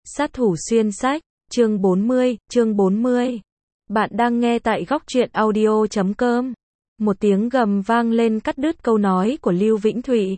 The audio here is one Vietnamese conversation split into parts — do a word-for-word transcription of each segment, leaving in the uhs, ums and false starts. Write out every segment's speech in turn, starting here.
Sát thủ xuyên sách, chương bốn mươi, chương bốn mươi. Bạn đang nghe tại góc truyện audio chấm com. Một tiếng gầm vang lên cắt đứt câu nói của Lưu Vĩnh Thụy.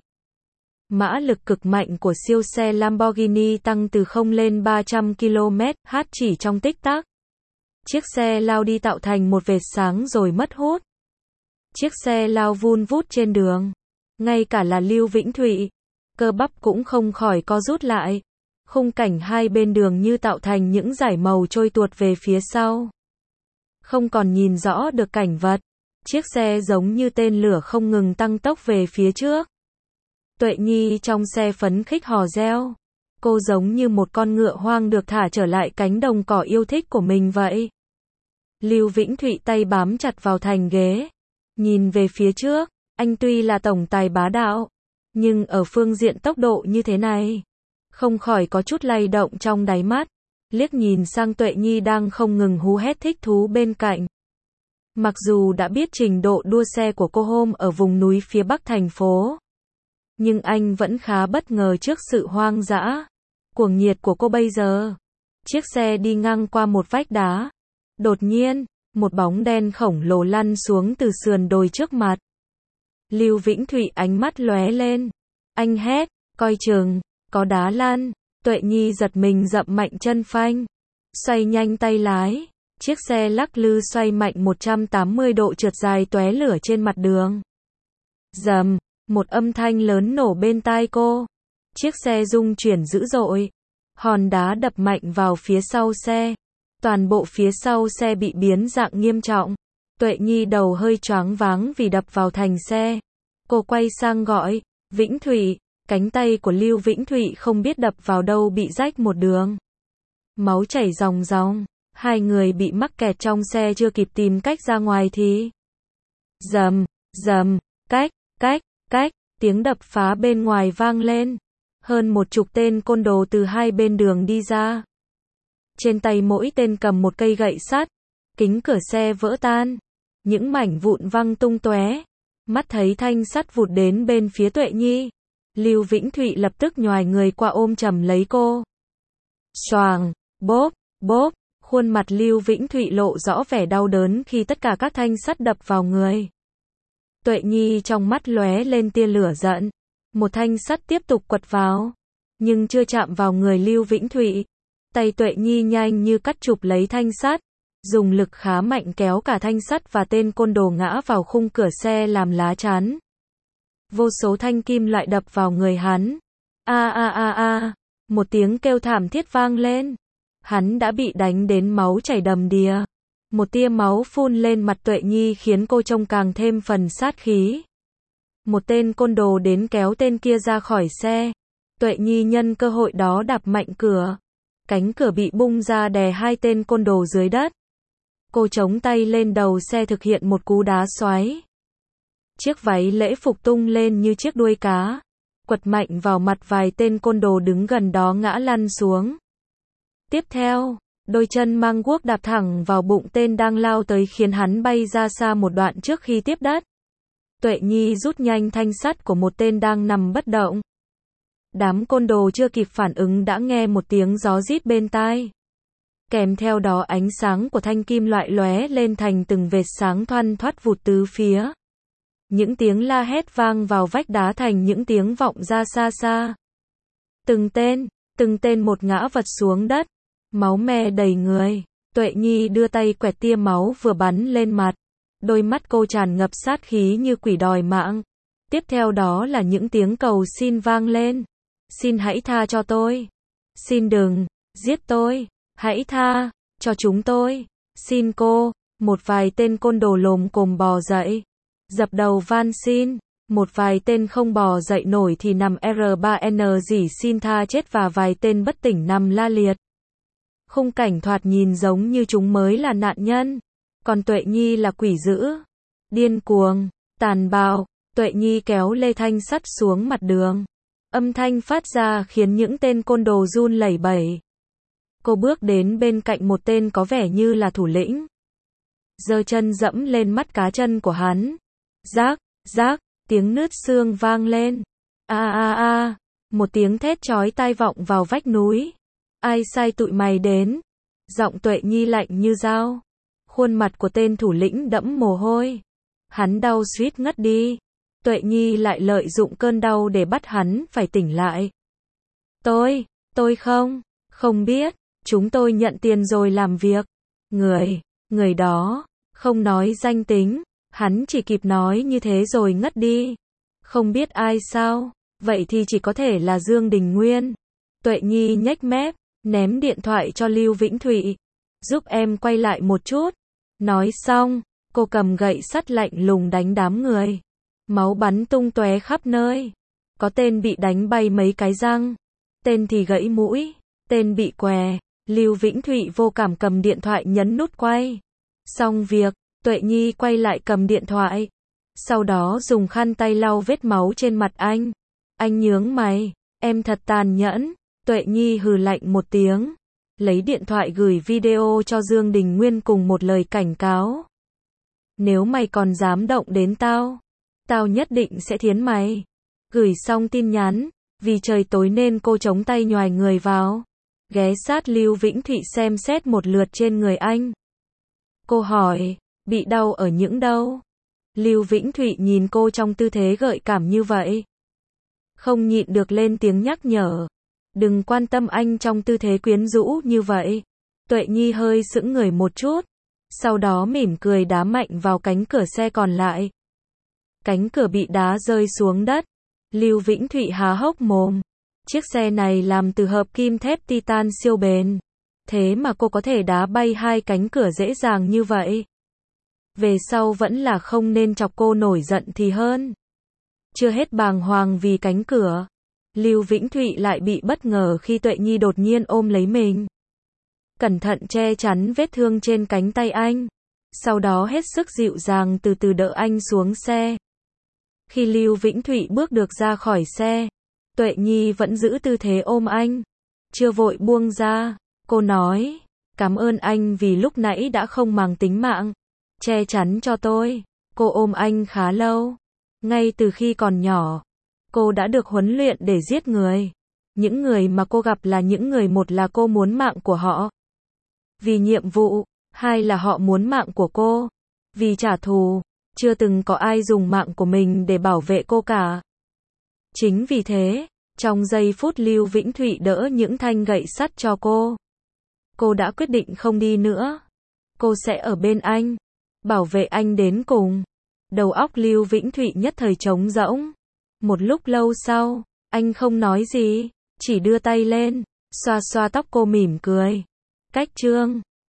Mã lực cực mạnh của siêu xe Lamborghini tăng từ không lên ba trăm ki lô mét h chỉ trong tích tắc. Chiếc xe lao đi tạo thành một vệt sáng rồi mất hút. Chiếc xe lao vun vút trên đường. Ngay cả là Lưu Vĩnh Thụy, cơ bắp cũng không khỏi co rút lại. Khung cảnh hai bên đường như tạo thành những dải màu trôi tuột về phía sau. Không còn nhìn rõ được cảnh vật. Chiếc xe giống như tên lửa không ngừng tăng tốc về phía trước. Tuệ Nhi trong xe phấn khích hò reo. Cô giống như một con ngựa hoang được thả trở lại cánh đồng cỏ yêu thích của mình vậy. Lưu Vĩnh Thụy tay bám chặt vào thành ghế. Nhìn về phía trước, anh tuy là tổng tài bá đạo, nhưng ở phương diện tốc độ như thế này, không khỏi có chút lay động trong đáy mắt. Liếc nhìn sang Tuệ Nhi đang không ngừng hú hét thích thú bên cạnh. Mặc dù đã biết trình độ đua xe của cô hôm ở vùng núi phía bắc thành phố, nhưng anh vẫn khá bất ngờ trước sự hoang dã, cuồng nhiệt của cô bây giờ. Chiếc xe đi ngang qua một vách đá. Đột nhiên, một bóng đen khổng lồ lăn xuống từ sườn đồi trước mặt. Lưu Vĩnh Thụy ánh mắt lóe lên. Anh hét, coi chừng, có đá lăn. Tuệ Nhi giật mình dậm mạnh chân phanh. Xoay nhanh tay lái. Chiếc xe lắc lư xoay mạnh một trăm tám mươi độ trượt dài tóe lửa trên mặt đường. Rầm, một âm thanh lớn nổ bên tai cô. Chiếc xe rung chuyển dữ dội. Hòn đá đập mạnh vào phía sau xe. Toàn bộ phía sau xe bị biến dạng nghiêm trọng. Tuệ Nhi đầu hơi choáng váng vì đập vào thành xe. Cô quay sang gọi, Vĩnh Thụy. Cánh tay của Lưu Vĩnh Thụy không biết đập vào đâu bị rách một đường. Máu chảy ròng ròng. Hai người bị mắc kẹt trong xe chưa kịp tìm cách ra ngoài thì rầm, rầm, cách, cách, cách, tiếng đập phá bên ngoài vang lên. Hơn một chục tên côn đồ từ hai bên đường đi ra. Trên tay mỗi tên cầm một cây gậy sắt. Kính cửa xe vỡ tan. Những mảnh vụn văng tung tóe. Mắt thấy thanh sắt vụt đến bên phía Tuệ Nhi. Lưu Vĩnh Thụy lập tức nhoài người qua ôm chầm lấy cô. Xoàng, bốp, bốp. Khuôn mặt Lưu Vĩnh Thụy lộ rõ vẻ đau đớn khi tất cả các thanh sắt đập vào người. Tuệ Nhi trong mắt lóe lên tia lửa giận. Một thanh sắt tiếp tục quật vào. Nhưng chưa chạm vào người Lưu Vĩnh Thụy. Tay Tuệ Nhi nhanh như cắt chụp lấy thanh sắt. Dùng lực khá mạnh kéo cả thanh sắt và tên côn đồ ngã vào khung cửa xe làm lá chắn. Vô số thanh kim loại đập vào người hắn. A a a a. Một tiếng kêu thảm thiết vang lên. Hắn đã bị đánh đến máu chảy đầm đìa. Một tia máu phun lên mặt Tuệ Nhi khiến cô trông càng thêm phần sát khí. Một tên côn đồ đến kéo tên kia ra khỏi xe. Tuệ Nhi nhân cơ hội đó đạp mạnh cửa. Cánh cửa bị bung ra đè hai tên côn đồ dưới đất. Cô chống tay lên đầu xe thực hiện một cú đá xoáy. Chiếc váy lễ phục tung lên như chiếc đuôi cá. Quật mạnh vào mặt vài tên côn đồ đứng gần đó ngã lăn xuống. Tiếp theo, đôi chân mang guốc đạp thẳng vào bụng tên đang lao tới khiến hắn bay ra xa một đoạn trước khi tiếp đất. Tuệ Nhi rút nhanh thanh sắt của một tên đang nằm bất động. Đám côn đồ chưa kịp phản ứng đã nghe một tiếng gió rít bên tai. Kèm theo đó ánh sáng của thanh kim loại lóe lên thành từng vệt sáng thoăn thoắt vụt tứ phía. Những tiếng la hét vang vào vách đá thành những tiếng vọng ra xa xa. Từng tên, từng tên một ngã vật xuống đất. Máu me đầy người. Tuệ Nhi đưa tay quẹt tia máu vừa bắn lên mặt. Đôi mắt cô tràn ngập sát khí như quỷ đòi mạng. Tiếp theo đó là những tiếng cầu xin vang lên. Xin hãy tha cho tôi. Xin đừng giết tôi. Hãy tha cho chúng tôi. Xin cô. Một vài tên côn đồ lồm cồm bò dậy. Dập đầu van xin. Một vài tên không bò dậy nổi thì nằm R ba N gì xin tha chết và vài tên bất tỉnh nằm la liệt. Khung cảnh thoạt nhìn giống như chúng mới là nạn nhân. Còn Tuệ Nhi là quỷ dữ. Điên cuồng, tàn bạo. Tuệ Nhi kéo lê thanh sắt xuống mặt đường. Âm thanh phát ra khiến những tên côn đồ run lẩy bẩy. Cô bước đến bên cạnh một tên có vẻ như là thủ lĩnh. Giơ chân dẫm lên mắt cá chân của hắn. Rác, rác, tiếng nứt xương vang lên. A a a, một tiếng thét chói tai vọng vào vách núi. Ai sai tụi mày đến? Giọng Tuệ Nhi lạnh như dao. Khuôn mặt của tên thủ lĩnh đẫm mồ hôi. Hắn đau suýt ngất đi. Tuệ Nhi lại lợi dụng cơn đau để bắt hắn phải tỉnh lại. Tôi, tôi không, không biết, chúng tôi nhận tiền rồi làm việc. Người, người đó, không nói danh tính, hắn chỉ kịp nói như thế rồi ngất đi. Không biết ai sao, vậy thì chỉ có thể là Dương Đình Nguyên. Tuệ Nhi nhếch mép, ném điện thoại cho Lưu Vĩnh Thụy. Giúp em quay lại một chút. Nói xong, cô cầm gậy sắt lạnh lùng đánh đám người. Máu bắn tung tóe khắp nơi. Có tên bị đánh bay mấy cái răng. Tên thì gãy mũi. Tên bị què. Lưu Vĩnh Thụy vô cảm cầm điện thoại nhấn nút quay. Xong việc, Tuệ Nhi quay lại cầm điện thoại. Sau đó dùng khăn tay lau vết máu trên mặt anh. Anh nhướng mày. Em thật tàn nhẫn. Tuệ Nhi hừ lạnh một tiếng. Lấy điện thoại gửi video cho Dương Đình Nguyên cùng một lời cảnh cáo. Nếu mày còn dám động đến tao, tao nhất định sẽ thiến mày. Gửi xong tin nhắn, vì trời tối nên cô chống tay nhoài người vào. Ghé sát Lưu Vĩnh Thụy xem xét một lượt trên người anh. Cô hỏi, bị đau ở những đâu? Lưu Vĩnh Thụy nhìn cô trong tư thế gợi cảm như vậy. Không nhịn được lên tiếng nhắc nhở. Đừng quan tâm anh trong tư thế quyến rũ như vậy. Tuệ Nhi hơi sững người một chút. Sau đó mỉm cười đá mạnh vào cánh cửa xe còn lại. Cánh cửa bị đá rơi xuống đất. Lưu Vĩnh Thụy há hốc mồm. Chiếc xe này làm từ hợp kim thép titan siêu bền. Thế mà cô có thể đá bay hai cánh cửa dễ dàng như vậy. Về sau vẫn là không nên chọc cô nổi giận thì hơn. Chưa hết bàng hoàng vì cánh cửa. Lưu Vĩnh Thụy lại bị bất ngờ khi Tuệ Nhi đột nhiên ôm lấy mình. Cẩn thận che chắn vết thương trên cánh tay anh. Sau đó hết sức dịu dàng từ từ đỡ anh xuống xe. Khi Lưu Vĩnh Thụy bước được ra khỏi xe, Tuệ Nhi vẫn giữ tư thế ôm anh. Chưa vội buông ra, cô nói, cảm ơn anh vì lúc nãy đã không màng tính mạng. Che chắn cho tôi. Cô ôm anh khá lâu. Ngay từ khi còn nhỏ, cô đã được huấn luyện để giết người. Những người mà cô gặp là những người một là cô muốn mạng của họ. Vì nhiệm vụ, hai là họ muốn mạng của cô. Vì trả thù, chưa từng có ai dùng mạng của mình để bảo vệ cô cả. Chính vì thế, trong giây phút Lưu Vĩnh Thụy đỡ những thanh gậy sắt cho cô, cô đã quyết định không đi nữa. Cô sẽ ở bên anh, bảo vệ anh đến cùng. Đầu óc Lưu Vĩnh Thụy nhất thời trống rỗng. Một lúc lâu sau, anh không nói gì, chỉ đưa tay lên, xoa xoa tóc cô mỉm cười. Cách chương